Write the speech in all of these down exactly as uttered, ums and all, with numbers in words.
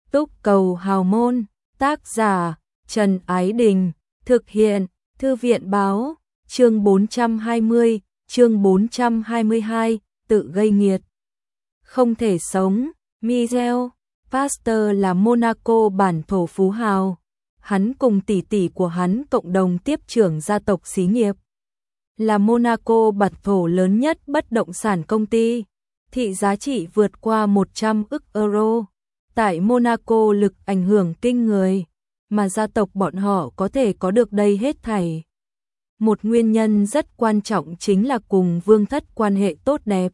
Túc Cầu Hào Môn, tác giả Trần Ái Đình, thực hiện Thư viện Báo, chương bốn trăm hai mươi, chương bốn trăm hai mươi hai, tự gây nghiệt. Không thể sống, Michel Pasteur là Monaco bản thổ phú hào. Hắn cùng tỷ tỷ của hắn cộng đồng tiếp trưởng gia tộc xí nghiệp. Là Monaco bản thổ lớn nhất bất động sản công ty, thị giá trị vượt qua một trăm ức euro. Tại Monaco lực ảnh hưởng kinh người, mà gia tộc bọn họ có thể có được đây hết thảy. Một nguyên nhân rất quan trọng chính là cùng vương thất quan hệ tốt đẹp.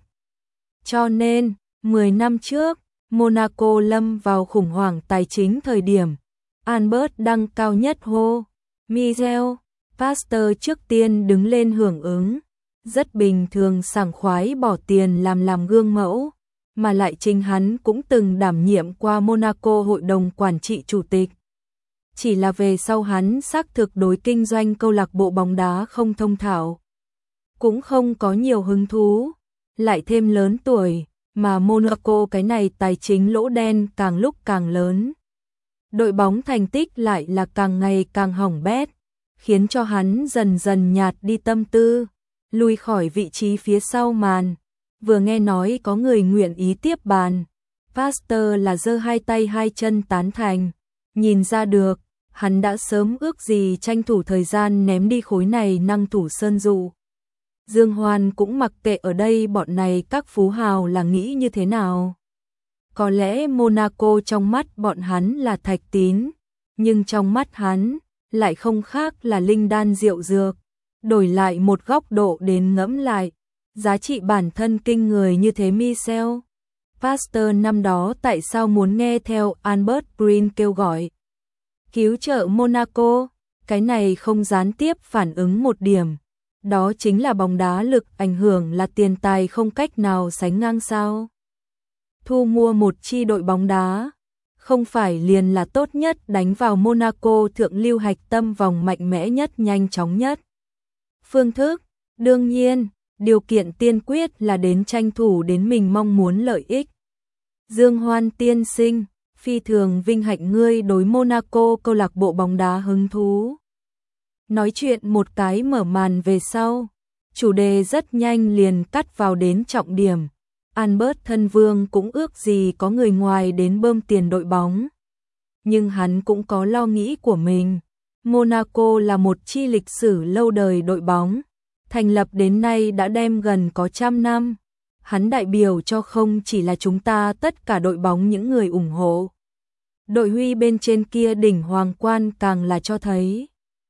Cho nên, mười năm trước, Monaco lâm vào khủng hoảng tài chính thời điểm, Albert đăng cao nhất hô. Michel Pasteur trước tiên đứng lên hưởng ứng, rất bình thường sảng khoái bỏ tiền làm làm gương mẫu, mà lại chính hắn cũng từng đảm nhiệm qua Monaco hội đồng quản trị chủ tịch. Chỉ là về sau hắn xác thực đối kinh doanh câu lạc bộ bóng đá không thông thạo, cũng không có nhiều hứng thú, lại thêm lớn tuổi, mà Monaco cái này tài chính lỗ đen càng lúc càng lớn. Đội bóng thành tích lại là càng ngày càng hỏng bét, khiến cho hắn dần dần nhạt đi tâm tư, lui khỏi vị trí phía sau màn. Vừa nghe nói có người nguyện ý tiếp bàn, Pasteur là giơ hai tay hai chân tán thành, nhìn ra được, hắn đã sớm ước gì tranh thủ thời gian ném đi khối này năng thủ sơn dụ. Dương Hoan cũng mặc kệ ở đây bọn này các phú hào là nghĩ như thế nào. Có lẽ Monaco trong mắt bọn hắn là thạch tín, nhưng trong mắt hắn lại không khác là linh đan rượu dược. Đổi lại một góc độ đến ngẫm lại, giá trị bản thân kinh người như thế Michel Pasteur năm đó tại sao muốn nghe theo Albert Green kêu gọi cứu trợ Monaco, cái này không gián tiếp phản ứng một điểm. Đó chính là bóng đá lực ảnh hưởng là tiền tài không cách nào sánh ngang sao. Thu mua một chi đội bóng đá, không phải liền là tốt nhất đánh vào Monaco thượng lưu hạch tâm vòng mạnh mẽ nhất nhanh chóng nhất. Phương thức, đương nhiên, điều kiện tiên quyết là đến tranh thủ đến mình mong muốn lợi ích. Dương Hoan tiên sinh, phi thường vinh hạnh ngươi đối Monaco câu lạc bộ bóng đá hứng thú. Nói chuyện một cái mở màn về sau, chủ đề rất nhanh liền cắt vào đến trọng điểm. Albert thân vương cũng ước gì có người ngoài đến bơm tiền đội bóng. Nhưng hắn cũng có lo nghĩ của mình. Monaco là một chi lịch sử lâu đời đội bóng, thành lập đến nay đã đem gần có trăm năm. Hắn đại biểu cho không chỉ là chúng ta tất cả đội bóng những người ủng hộ. Đội huy bên trên kia đỉnh hoàng quan càng là cho thấy.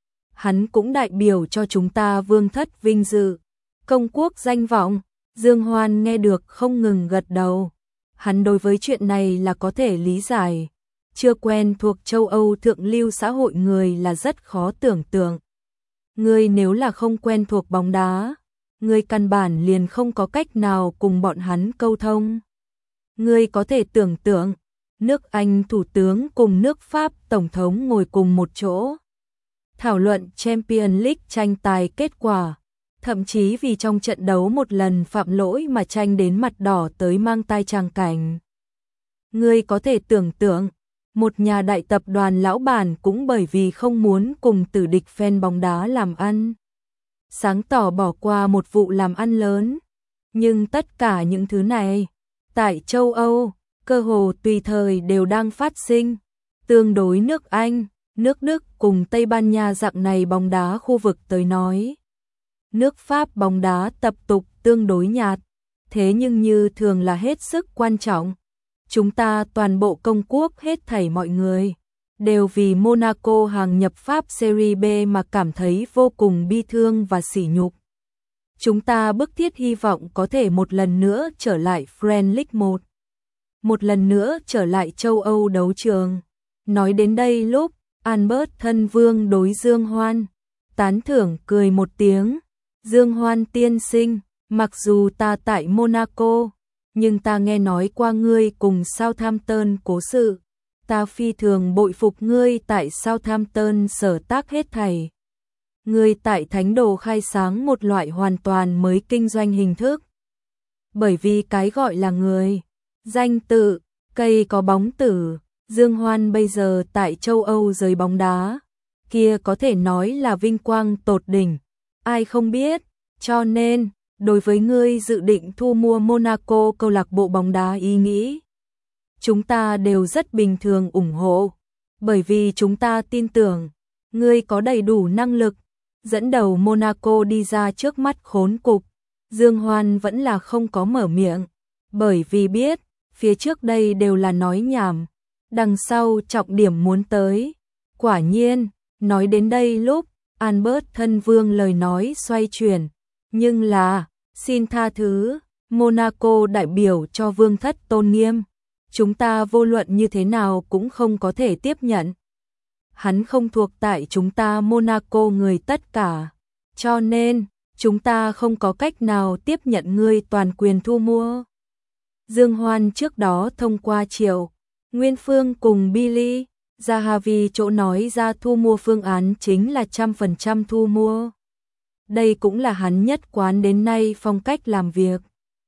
Hắn cũng đại biểu cho chúng ta vương thất vinh dự, công quốc danh vọng. Dương Hoan nghe được không ngừng gật đầu. Hắn đối với chuyện này là có thể lý giải. Chưa quen thuộc châu Âu thượng lưu xã hội người là rất khó tưởng tượng. Người nếu là không quen thuộc bóng đá, người căn bản liền không có cách nào cùng bọn hắn câu thông. Người có thể tưởng tượng, nước Anh thủ tướng cùng nước Pháp tổng thống ngồi cùng một chỗ, thảo luận Champions League tranh tài kết quả, thậm chí vì trong trận đấu một lần phạm lỗi mà tranh đến mặt đỏ tới mang tai tràng cảnh. Người có thể tưởng tượng, một nhà đại tập đoàn lão bản cũng bởi vì không muốn cùng tử địch fan bóng đá làm ăn, sáng tỏ bỏ qua một vụ làm ăn lớn. Nhưng tất cả những thứ này, tại châu Âu, cơ hồ tùy thời đều đang phát sinh. Tương đối nước Anh, nước Đức cùng Tây Ban Nha dạng này bóng đá khu vực tới nói. Nước Pháp bóng đá tập tục tương đối nhạt, thế nhưng như thường là hết sức quan trọng. Chúng ta toàn bộ công quốc hết thảy mọi người, đều vì Monaco hàng nhập Pháp Serie B mà cảm thấy vô cùng bi thương và sỉ nhục. Chúng ta bức thiết hy vọng có thể một lần nữa trở lại French League một. Một lần nữa trở lại châu Âu đấu trường. Nói đến đây lúc, Albert thân vương đối Dương Hoan, tán thưởng cười một tiếng. Dương Hoan tiên sinh, mặc dù ta tại Monaco, nhưng ta nghe nói qua ngươi cùng Southampton cố sự. Ta phi thường bội phục ngươi tại Southampton sở tác hết thảy. Ngươi tại Thánh Đồ khai sáng một loại hoàn toàn mới kinh doanh hình thức. Bởi vì cái gọi là người, danh tự, cây có bóng tử, Dương Hoan bây giờ tại châu Âu giới bóng đá, kia có thể nói là vinh quang tột đỉnh, ai không biết, cho nên, đối với ngươi dự định thu mua Monaco câu lạc bộ bóng đá ý nghĩ, chúng ta đều rất bình thường ủng hộ, bởi vì chúng ta tin tưởng, ngươi có đầy đủ năng lực, dẫn đầu Monaco đi ra trước mắt khốn cục. Dương Hoan vẫn là không có mở miệng, bởi vì biết, phía trước đây đều là nói nhảm, đằng sau trọng điểm muốn tới. Quả nhiên, nói đến đây lúc, Albert thân vương lời nói xoay chuyển, nhưng là, xin tha thứ, Monaco đại biểu cho vương thất tôn nghiêm, chúng ta vô luận như thế nào cũng không có thể tiếp nhận. Hắn không thuộc tại chúng ta Monaco người tất cả, cho nên, chúng ta không có cách nào tiếp nhận ngươi toàn quyền thu mua. Dương Hoan trước đó thông qua Triệu Nguyên Phương cùng Billy Zahavi chỗ nói ra thu mua phương án chính là trăm phần trăm thu mua. Đây cũng là hắn nhất quán đến nay phong cách làm việc.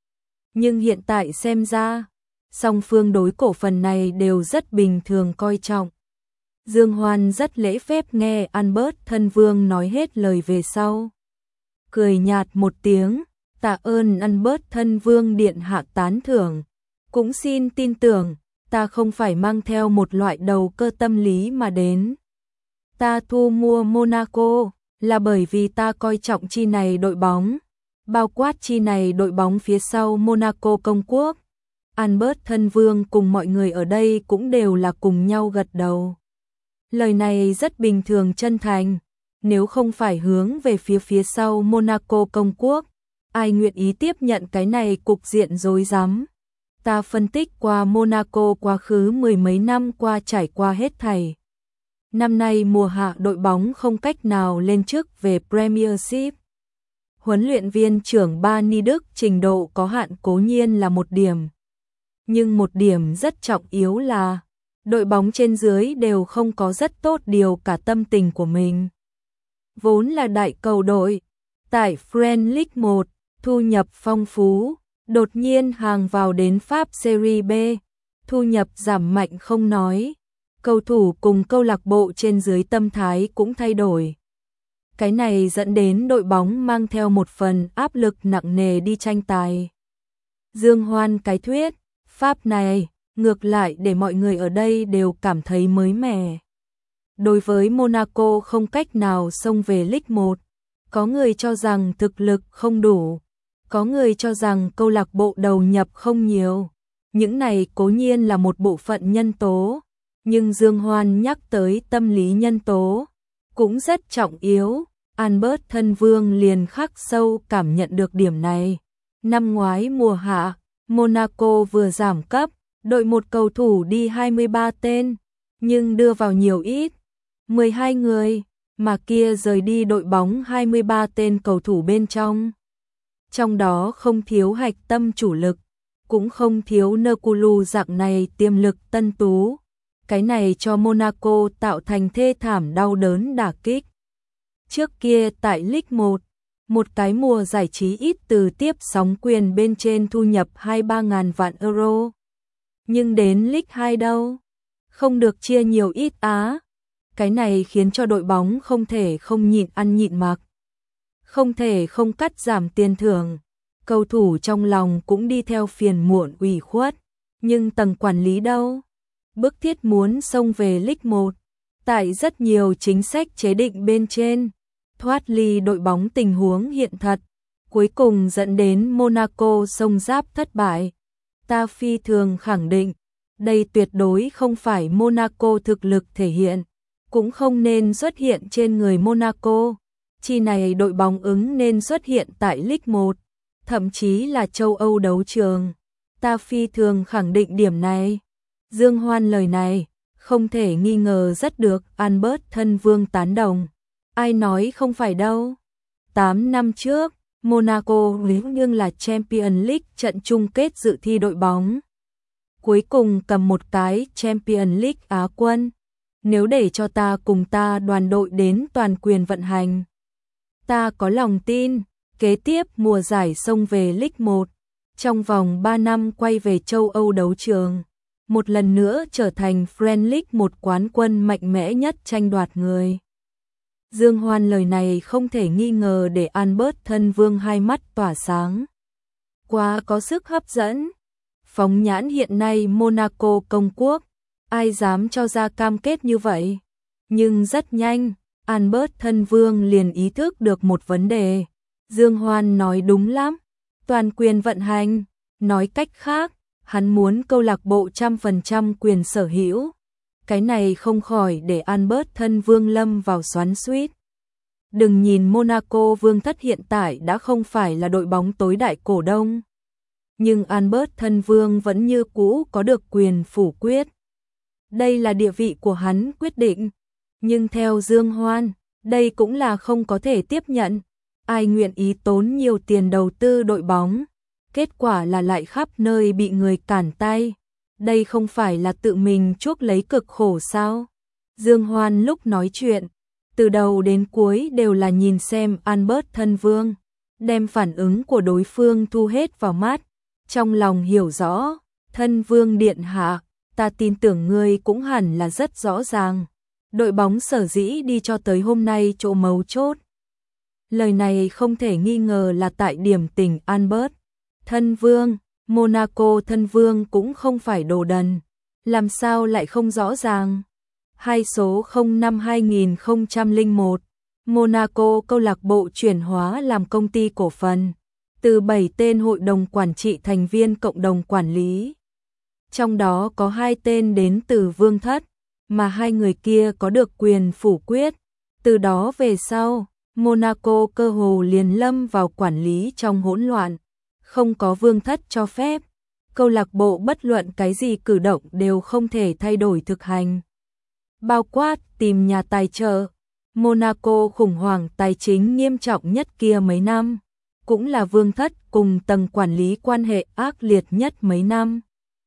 Nhưng hiện tại xem ra, song phương đối cổ phần này đều rất bình thường coi trọng. Dương Hoan rất lễ phép nghe Albert thân vương nói hết lời về sau. Cười nhạt một tiếng, tạ ơn Albert thân vương điện hạ tán thưởng. Cũng xin tin tưởng, ta không phải mang theo một loại đầu cơ tâm lý mà đến. Ta thu mua Monaco là bởi vì ta coi trọng chi này đội bóng, bao quát chi này đội bóng phía sau Monaco công quốc. Albert thân vương cùng mọi người ở đây cũng đều là cùng nhau gật đầu. Lời này rất bình thường chân thành, nếu không phải hướng về phía phía sau Monaco công quốc, ai nguyện ý tiếp nhận cái này cục diện rối rắm. Ta phân tích qua Monaco quá khứ mười mấy năm qua trải qua hết thảy. Năm nay mùa hạ đội bóng không cách nào lên chức về Premiership. Huấn luyện viên trưởng Bani Đức trình độ có hạn cố nhiên là một điểm. Nhưng một điểm rất trọng yếu là đội bóng trên dưới đều không có rất tốt điều cả tâm tình của mình. Vốn là đại cầu đội, tại French League một, thu nhập phong phú, đột nhiên hàng vào đến Pháp Serie B, thu nhập giảm mạnh không nói, cầu thủ cùng câu lạc bộ trên dưới tâm thái cũng thay đổi. Cái này dẫn đến đội bóng mang theo một phần áp lực nặng nề đi tranh tài. Dương Hoan cái thuyết, Pháp này, ngược lại để mọi người ở đây đều cảm thấy mới mẻ. Đối với Monaco không cách nào xông về League một, có người cho rằng thực lực không đủ, có người cho rằng câu lạc bộ đầu nhập không nhiều. Những này cố nhiên là một bộ phận nhân tố, nhưng Dương Hoan nhắc tới tâm lý nhân tố, cũng rất trọng yếu. Albert thân vương liền khắc sâu cảm nhận được điểm này. Năm ngoái mùa hạ, Monaco vừa giảm cấp, đội một cầu thủ đi hai mươi ba tên, nhưng đưa vào nhiều ít, mười hai người, mà kia rời đi đội bóng hai mươi ba tên cầu thủ bên trong. Trong đó không thiếu hạch tâm chủ lực, cũng không thiếu Nokulu dạng này tiềm lực tân tú. Cái này cho Monaco tạo thành thê thảm đau đớn đả kích. Trước kia tại League một, một cái mùa giải trí ít từ tiếp sóng quyền bên trên thu nhập hai ba ngàn vạn euro. Nhưng đến League hai đâu? Không được chia nhiều ít á. Cái này khiến cho đội bóng không thể không nhịn ăn nhịn mặc. Không thể không cắt giảm tiền thưởng. Cầu thủ trong lòng cũng đi theo phiền muộn ủy khuất. Nhưng tầng quản lý đâu? Bức thiết muốn xông về League một. Tại rất nhiều chính sách chế định bên trên, thoát ly đội bóng tình huống hiện thật, cuối cùng dẫn đến Monaco xông giáp thất bại. Ta phi thường khẳng định, đây tuyệt đối không phải Monaco thực lực thể hiện, cũng không nên xuất hiện trên người Monaco. Chi này đội bóng ứng nên xuất hiện tại League một, thậm chí là châu Âu đấu trường. Ta phi thường khẳng định điểm này. Dương Hoan lời này, không thể nghi ngờ rất được Albert thân vương tán đồng. Ai nói không phải đâu. tám năm trước, Monaco nhưng là Champions League trận chung kết dự thi đội bóng. Cuối cùng cầm một cái Champions League Á quân. Nếu để cho ta cùng ta đoàn đội đến toàn quyền vận hành, ta có lòng tin, kế tiếp mùa giải xông về League một, trong vòng ba năm quay về châu Âu đấu trường. một lần nữa trở thành Premier League một quán quân mạnh mẽ nhất tranh đoạt người. Dương Hoan lời này không thể nghi ngờ để Albert thân vương hai mắt tỏa sáng. Quá có sức hấp dẫn. Phóng nhãn hiện nay Monaco công quốc, ai dám cho ra cam kết như vậy? Nhưng rất nhanh, Albert thân vương liền ý thức được một vấn đề. Dương Hoan nói đúng lắm, toàn quyền vận hành, nói cách khác, hắn muốn câu lạc bộ trăm phần trăm quyền sở hữu. Cái này không khỏi để Albert thân vương lâm vào xoắn xuýt. Đừng nhìn Monaco vương thất hiện tại đã không phải là đội bóng tối đại cổ đông, nhưng Albert thân vương vẫn như cũ có được quyền phủ quyết. Đây là địa vị của hắn quyết định, nhưng theo Dương Hoan, đây cũng là không có thể tiếp nhận. Ai nguyện ý tốn nhiều tiền đầu tư đội bóng, kết quả là lại khắp nơi bị người cản tay. Đây không phải là tự mình chuốc lấy cực khổ sao? Dương Hoan lúc nói chuyện, từ đầu đến cuối đều là nhìn xem Albert thân vương, đem phản ứng của đối phương thu hết vào mắt, trong lòng hiểu rõ, thân vương điện hạ, ta tin tưởng ngươi cũng hẳn là rất rõ ràng. Đội bóng sở dĩ đi cho tới hôm nay chỗ mấu chốt. Lời này không thể nghi ngờ là tại điểm tình Albert. Thân vương, Monaco thân vương cũng không phải đồ đần. Làm sao lại không rõ ràng? Hai số không năm hai nghìn không trăm lẻ một, Monaco câu lạc bộ chuyển hóa làm công ty cổ phần. Từ bảy tên hội đồng quản trị thành viên cộng đồng quản lý. Trong đó có hai tên đến từ vương thất, mà hai người kia có được quyền phủ quyết. Từ đó về sau, Monaco cơ hồ liền lâm vào quản lý trong hỗn loạn, không có vương thất cho phép, câu lạc bộ bất luận cái gì cử động đều không thể thay đổi thực hành. Bao quát tìm nhà tài trợ, Monaco khủng hoảng tài chính nghiêm trọng nhất kia mấy năm, cũng là vương thất cùng tầng quản lý quan hệ ác liệt nhất mấy năm.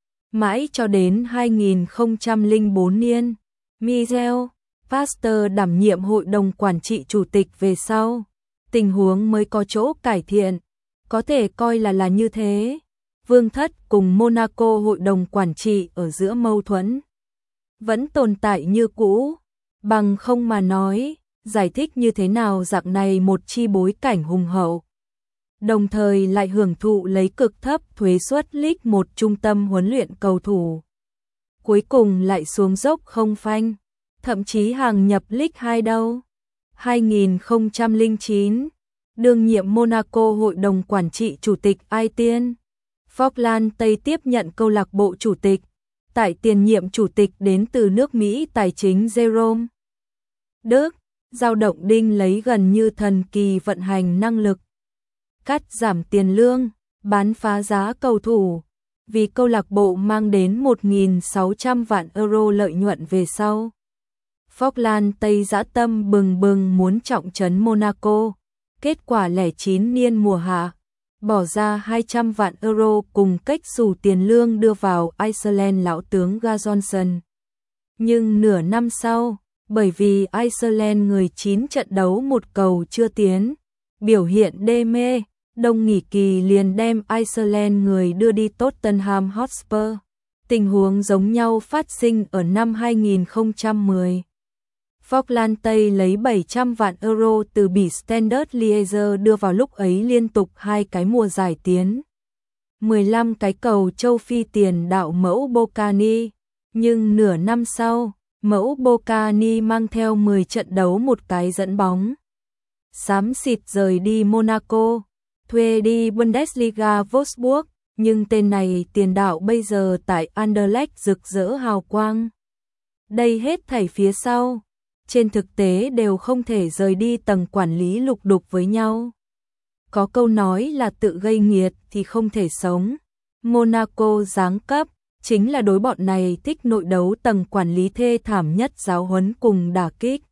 Mãi cho đến hai nghìn không trăm lẻ bốn niên, Michel Pasteur đảm nhiệm hội đồng quản trị chủ tịch về sau, tình huống mới có chỗ cải thiện, có thể coi là là như thế. Vương thất cùng Monaco hội đồng quản trị ở giữa mâu thuẫn vẫn tồn tại như cũ, bằng không mà nói, giải thích như thế nào dạng này một chi bối cảnh hùng hậu, đồng thời lại hưởng thụ lấy cực thấp thuế suất League một trung tâm huấn luyện cầu thủ. Cuối cùng lại xuống dốc không phanh, thậm chí hàng nhập League hai đâu. hai nghìn không trăm lẻ chín, đương nhiệm Monaco hội đồng quản trị chủ tịch Ai Tiên Falkland Tây tiếp nhận câu lạc bộ chủ tịch, tại tiền nhiệm chủ tịch đến từ nước Mỹ tài chính Jerome Đức, dao động đinh lấy gần như thần kỳ vận hành năng lực, cắt giảm tiền lương, bán phá giá cầu thủ, vì câu lạc bộ mang đến một nghìn sáu trăm vạn euro lợi nhuận về sau. Falkland Tây dã tâm bừng bừng muốn trọng trấn Monaco, kết quả lẻ chín niên mùa hạ, bỏ ra hai trăm vạn euro cùng cách xù tiền lương đưa vào Iceland lão tướng Ga Johnson. Nhưng nửa năm sau, bởi vì Iceland người chín trận đấu một cầu chưa tiến, biểu hiện đê mê, đông nghỉ kỳ liền đem Iceland người đưa đi Tottenham Hotspur. Tình huống giống nhau phát sinh ở năm hai nghìn không trăm mười. Falkland Tây lấy bảy trăm vạn euro từ Bỉ Standard Liège đưa vào lúc ấy liên tục hai cái mùa giải tiến. mười lăm cái cầu châu Phi tiền đạo mẫu Bocani, nhưng nửa năm sau, mẫu Bocani mang theo mười trận đấu một cái dẫn bóng. Xám xịt rời đi Monaco, thuê đi Bundesliga Wolfsburg, nhưng tên này tiền đạo bây giờ tại Anderlecht rực rỡ hào quang. Đây hết thảy phía sau, trên thực tế đều không thể rời đi tầng quản lý lục đục với nhau. Có câu nói là tự gây nghiệt thì không thể sống. Monaco giáng cấp, chính là đối bọn này thích nội đấu tầng quản lý thê thảm nhất giáo huấn cùng đả kích.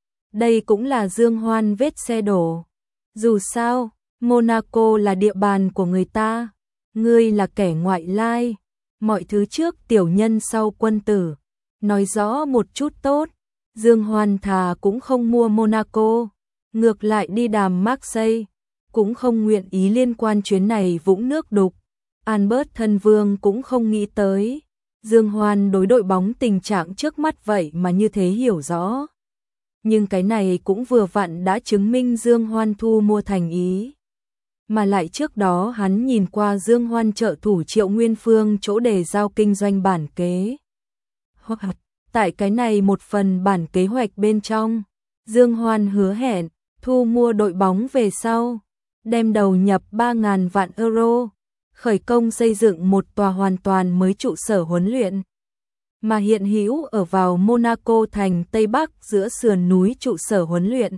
Đây cũng là Dương Hoan vết xe đổ. Dù sao, Monaco là địa bàn của người ta, ngươi là kẻ ngoại lai, mọi thứ trước tiểu nhân sau quân tử. Nói rõ một chút tốt, Dương Hoan thà cũng không mua Monaco, ngược lại đi đàm Marseille, cũng không nguyện ý liên quan chuyến này vũng nước đục. Albert thân vương cũng không nghĩ tới, Dương Hoan đối đội bóng tình trạng trước mắt vậy mà như thế hiểu rõ. Nhưng cái này cũng vừa vặn đã chứng minh Dương Hoan thu mua thành ý. Mà lại trước đó hắn nhìn qua Dương Hoan trợ thủ Triệu Nguyên Phương chỗ để giao kinh doanh bản kế. Hoặc tại cái này một phần bản kế hoạch bên trong, Dương Hoan hứa hẹn thu mua đội bóng về sau, đem đầu nhập ba nghìn vạn euro, khởi công xây dựng một tòa hoàn toàn mới trụ sở huấn luyện. Mà hiện hữu ở vào Monaco thành Tây Bắc giữa sườn núi trụ sở huấn luyện.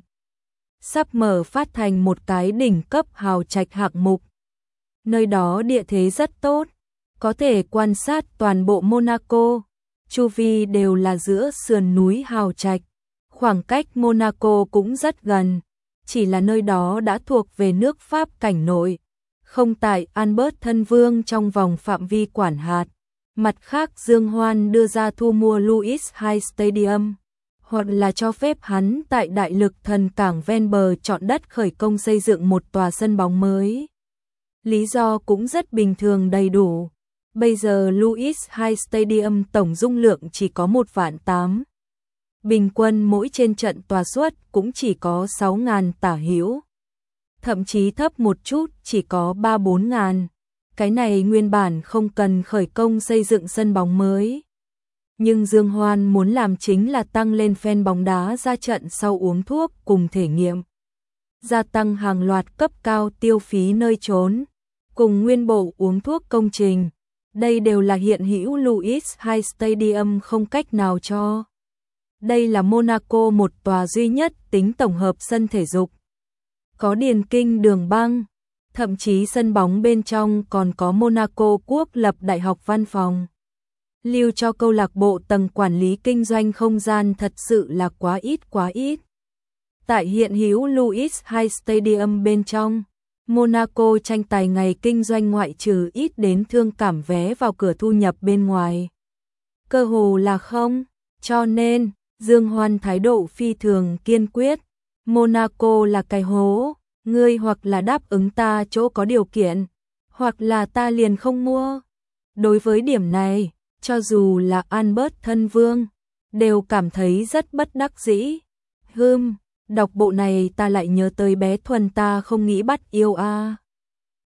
Sắp mở phát thành một cái đỉnh cấp hào trạch hạng mục. Nơi đó địa thế rất tốt, có thể quan sát toàn bộ Monaco, chu vi đều là giữa sườn núi hào trạch, khoảng cách Monaco cũng rất gần, chỉ là nơi đó đã thuộc về nước Pháp cảnh nội, không tại Albert Thân Vương trong vòng phạm vi quản hạt. Mặt khác Dương Hoan đưa ra thu mua Louis hai Stadium, hoặc là cho phép hắn tại đại lực thần cảng ven bờ chọn đất khởi công xây dựng một tòa sân bóng mới. Lý do cũng rất bình thường đầy đủ. Bây giờ Louis hai Stadium tổng dung lượng chỉ có một vạn tám. Bình quân mỗi trên trận tòa suất cũng chỉ có sáu nghìn tả hữu. Thậm chí thấp một chút chỉ có ba bốn ngàn. Cái này nguyên bản không cần khởi công xây dựng sân bóng mới. Nhưng Dương Hoan muốn làm chính là tăng lên fan bóng đá ra trận sau uống thuốc cùng thể nghiệm. Gia tăng hàng loạt cấp cao tiêu phí nơi trốn, cùng nguyên bộ uống thuốc công trình. Đây đều là hiện hữu Louis hai Stadium không cách nào cho. Đây là Monaco một tòa duy nhất tính tổng hợp sân thể dục. Có điền kinh đường băng, thậm chí sân bóng bên trong còn có Monaco quốc lập đại học văn phòng. Lưu cho câu lạc bộ tầng quản lý kinh doanh không gian thật sự là quá ít quá ít. Tại hiện hữu Louis hai Stadium bên trong, Monaco tranh tài ngày kinh doanh ngoại trừ ít đến thương cảm vé vào cửa thu nhập bên ngoài. Cơ hồ là không, cho nên Dương Hoan thái độ phi thường kiên quyết. Monaco là cái hố, ngươi hoặc là đáp ứng ta chỗ có điều kiện, hoặc là ta liền không mua. Đối với điểm này, cho dù là Albert Thân Vương, đều cảm thấy rất bất đắc dĩ. Hừm, đọc bộ này ta lại nhớ tới bé Thuần ta không nghĩ bắt yêu a. À.